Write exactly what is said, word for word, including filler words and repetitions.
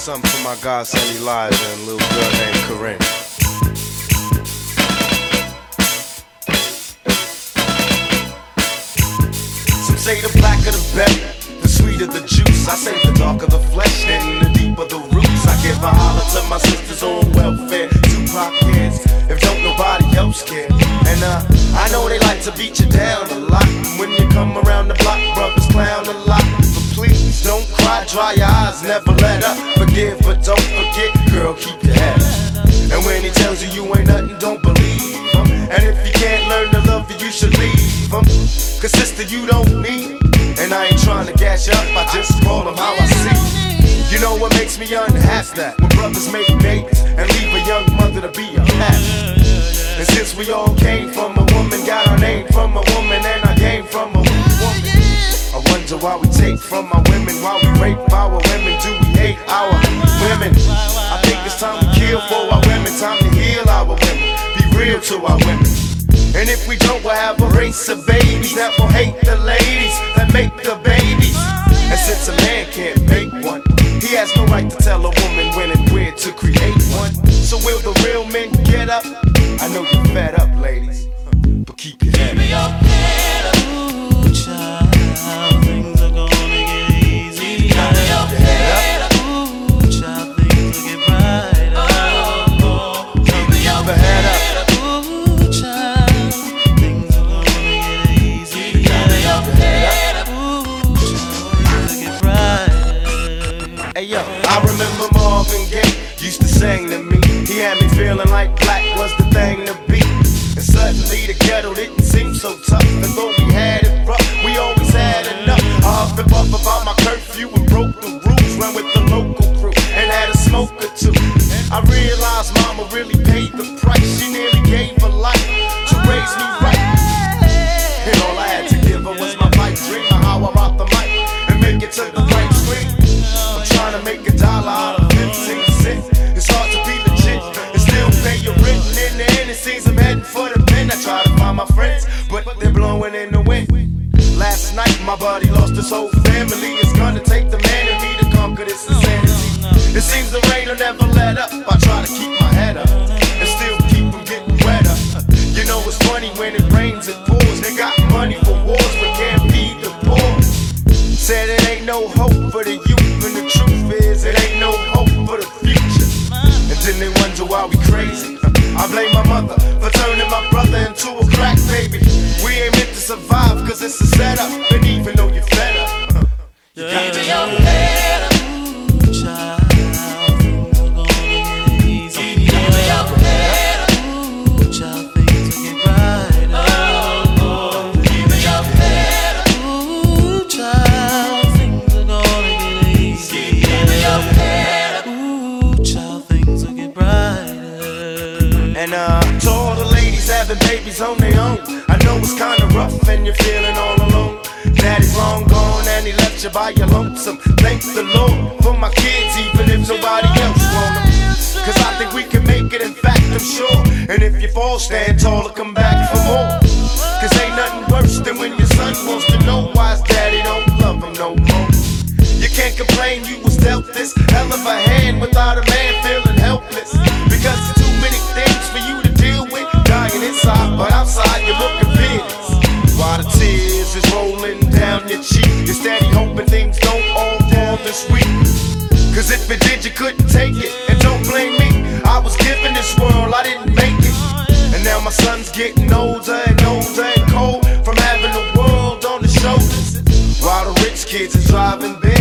something for my godson Elijah and a little girl named Corinne. Some say the blacker the better, the sweeter the juice. I say the darker the flesh, then the deeper the roots. I give a holler to my sisters on welfare, Tupac kids, if don't nobody else care. And uh, I know they like to beat you down a lot. And when you come around the block, brothers clown a lot. But please don't cry, dry your eyes, never let up. Forgive but don't forget, girl, keep your head up. And when he tells you you ain't nothing, don't believe him. And if you can't learn to love you, you should leave him. Cause sister, you don't need him. And I ain't trying to gas you up, I just call him how I see. You know what makes me unhappy? That when brothers make babies and leave a young mother to be a pastor. And since we all came from a woman, got our name from a woman, and I came from a woman, I wonder why we take from our women, why we rape our women, do we hate our women? I think it's time to kill for our women, time to heal our women, be real to our women. And if we don't, we'll have a race of babies that will hate the ladies that make the babies. And since a man can't make one, he has no right to tell a woman when and where to create one. So will the real men get up? I know you're fed up, ladies, but keep your head up. Keep your head up. Ooh, child, things are gonna get easy. Keep your head up. Ooh, child, things will get brighter. Oh, oh. Keep your head up. Ooh, child, things are gonna get easy. Keep your head up. Ooh, child, things will get brighter. Hey yo, I remember Marvin Gaye used to sing to me. He had me feeling like black was the thing to be. And suddenly the ghetto didn't seem so tough. And though we had it rough, we always had enough. I huffed and puffed about my curfew and broke the rules. Ran with the local crew and had a smoke or two. I realized mama really paid the price. She nearly gave her life to raise me right. And all I had to give her was my pipe dream of how I rock the mic and make it to the right screen. I'm trying to make a dollar out of fifteen cents. It's hard to be legit and still pay your rent. And in the end, it seems I'm heading for the pen. I try to find my friends, but they're blowing in the wind. Last night, my buddy lost his whole family. It's gonna take the man in me to conquer this insanity. It seems the rain will never let up. I try to keep my head up and still keep from getting wetter. You know it's funny when it rains, it pours. They got money for wars, but can't feed the poor. Said it ain't no hope for the youth, and the truth is it ain't no hope for the future. And then they wonder why we crazy. I blame my mother for turning my brother into a crack baby. We ain't meant to survive cause it's a setup. And even though you're fed up, you got to your head up. Ooh, child, things are gonna get easy. Keep your head up. Ooh, child, things will get brighter. Oh, oh. Keep your head up. Ooh, child, things are gonna get easy. Keep your head up. Ooh, child, things will get brighter. And uh, to all the ladies having babies on their own, I know it's kinda rough and you're feeling all alone. Daddy's long gone and he left you by your lonesome. Thank the Lord for my kids, even if nobody else want them. Cause I think we can make it, in fact I'm sure. And if you fall, stand tall or come back for more. Cause ain't nothing worse than when your son wants to know why his daddy don't love him no more. You can't complain you was dealt this hell of a hand without a man feeling helpless. Because there's too many things for you to deal with. Dying inside, but outside you're looking fearless. While the tears is rolling down your cheek, you're steady hoping things don't all fall this week. Cause if it did, you couldn't take it. And don't blame me, I was given this world, I didn't make it. And now my son's getting older and older and cold from having the world on his shoulders. While the rich kids is driving big.